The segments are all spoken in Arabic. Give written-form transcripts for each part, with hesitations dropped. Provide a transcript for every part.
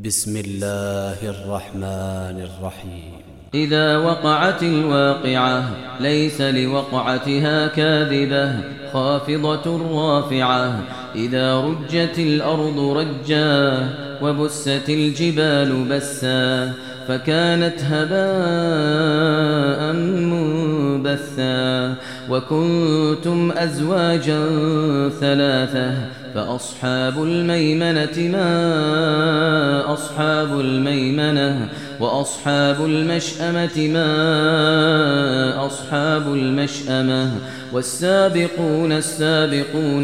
بسم الله الرحمن الرحيم. إذا وقعت الواقعة ليس لوقعتها كاذبة خافضة رافعة. إذا رجت الأرض رجا وبست الجبال بسا فكانت هباء منبثا. وكنتم أزواجا ثلاثة فأصحاب الميمنة ما أصحاب الميمنة وأصحاب المشأمة ما أصحاب المشأمة. والسابقون السابقون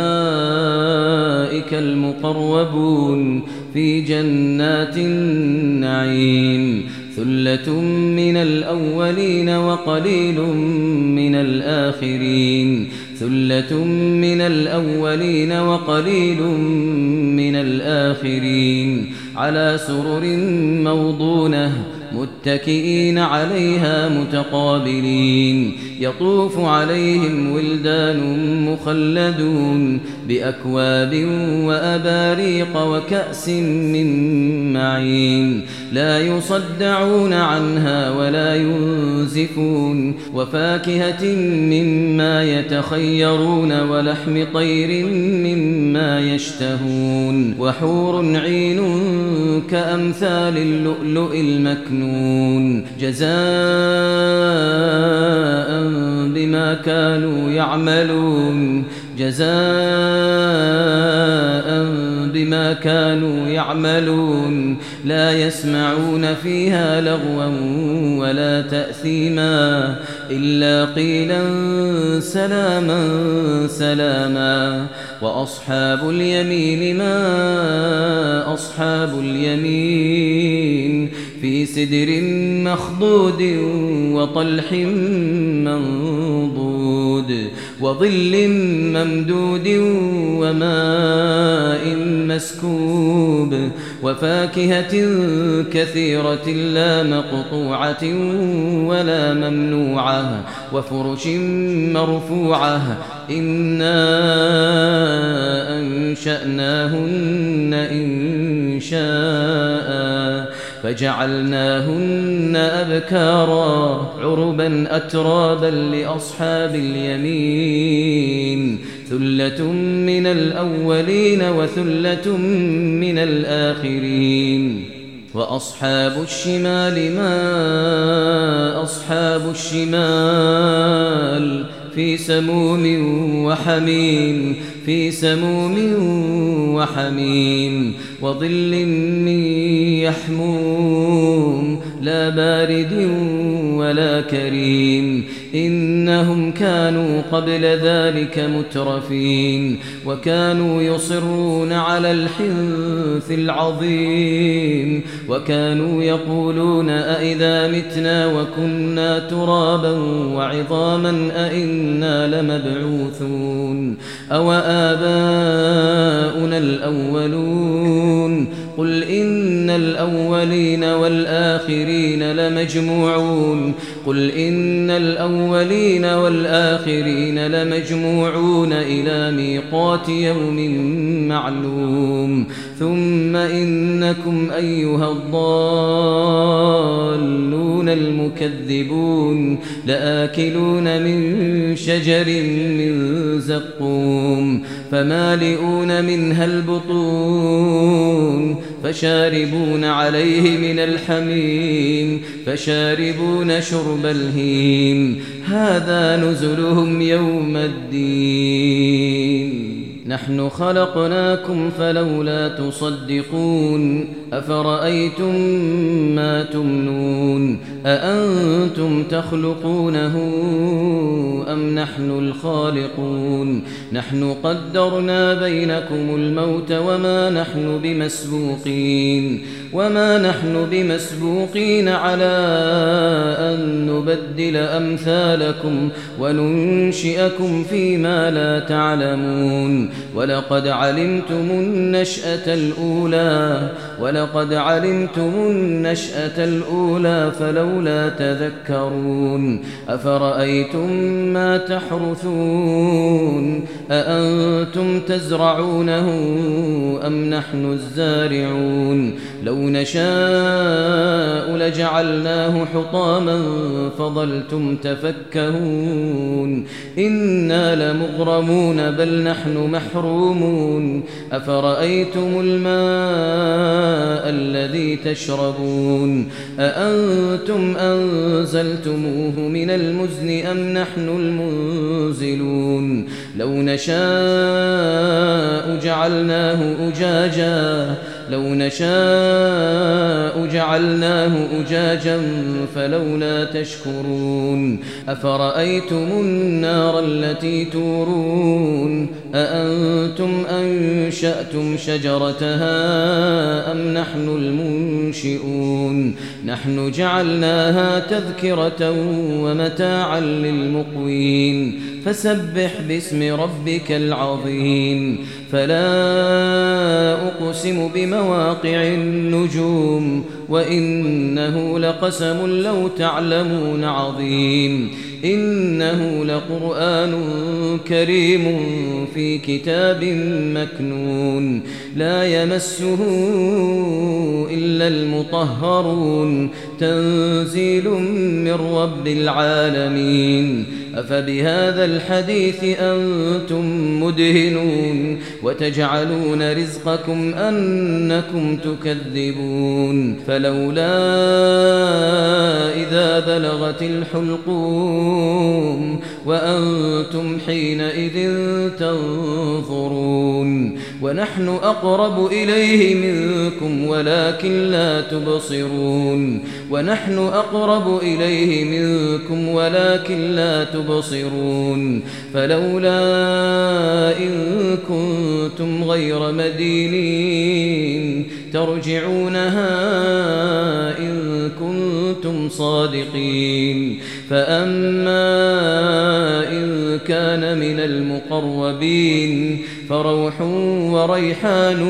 أولئك المقربون في جنات النعيم. ثلة من الأولين وقليل من الآخرين. ثلة من الأولين وقليل من الآخرين. على سرر موضونة متكئين عليها متقابلين. يطوف عليهم ولدان مخلدون بأكواب وأباريق وكأس من معين. لا يصدعون عنها ولا ينزفون. وفاكهة مما يتخيرون ولحم طير مما يشتهون. وحور عين كأمثال اللؤلؤ المكنون جزاء بما كانوا يعملون. جزاء بما كانوا يعملون. لا يسمعون فيها لغوا ولا تأثيما إلا قيلا سلاما سلاما. وأصحاب اليمين ما أصحاب اليمين. في سدر مخضود وطلح منضود وظل ممدود وماء مسكوب. وفاكهة كثيرة لا مقطوعة ولا ممنوعة. وفرش مرفوعة. إنا أنشأناهن إنشاء فجعلناهن أبكارا عربا أترابا لأصحاب اليمين. ثلة من الأولين وثلة من الآخرين. وأصحاب الشمال ما أصحاب الشمال. في سموم وحميم. في سموم وحميم. وظل من يحموم لا بارد ولا كريم. إنهم كانوا قبل ذلك مترفين. وكانوا يصرون على الحنث العظيم. وكانوا يقولون أئذا متنا وكنا ترابا وعظاما أئنا لمبعوثون أو آباؤنا الأولون. قل إن الأولين والآخرين لمجموعون. قل إن الأولين والآخرين لمجموعون إلى ميقات يوم معلوم. ثم إنكم أيها الضالون المكذبون لآكلون من شجر من زقوم فمالئون منها البطون فشاربون عليه من الحميم فشاربون شرب الهيم. هذا نزلهم يوم الدين. نحن خلقناكم فلولا تصدقون. أفرأيتم ما تمنون أأنتم تخلقونه أم نحن الخالقون. نحن قدرنا بينكم الموت وما نحن بمسبوقين على أن نبدل أمثالكم وننشئكم فيما لا تعلمون. ولقد علمتم النشأة الأولى فلولا تذكرون أفرأيتم ما تحرثون أأنتم تزرعونه أم نحن الزارعون لو نشاء لجعلناه حطاما فظلتم تفكهون إنا لمغرمون بل نحن محرومون أفرأيتم الماء الذي تشربون أأنتم أنزلتموه من المزن أم نحن المنزلون لو نشاء جعلناه أجاجا فلولا تشكرون أفرأيتم النار التي تورون أأنتم أنشأتم شجرتها أم نحن المنشئون نحن جعلناها تذكرة ومتاعا للمقوين فسبح باسم ربك العظيم فلا أقسم بمواقع النجوم وإنه لقسم لو تعلمون عظيم إنه لقرآن كريم في كتاب مكنون لا يمسه إلا المطهرون تنزيل من رب العالمين أفبهذا الحديث أنتم مدهنون وتجعلون رزقكم أنكم تكذبون فلولا إذا بلغت الحلقوم وأنتم حينئذ تنظرون ونحن أقرب إليه منكم ولكن لا تبصرون فلولا إن كنتم غير مدينين ترجعونها إن كنتم صادقين فأما إن كان من المقربين فروح وريحان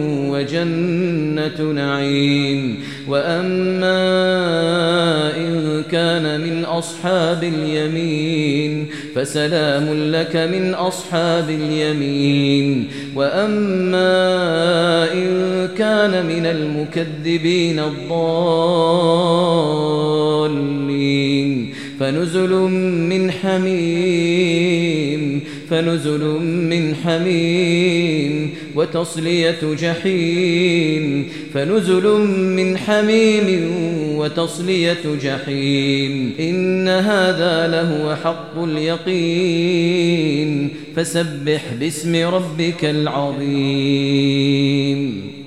وجنة نعيم وأما إن كان من أصحاب اليمين فسلام لك من أصحاب اليمين وأما إن كان من المكذبين الضالين فنزل من حميم وتصلية جحيم إن هذا لهو حق اليقين فسبح باسم ربك العظيم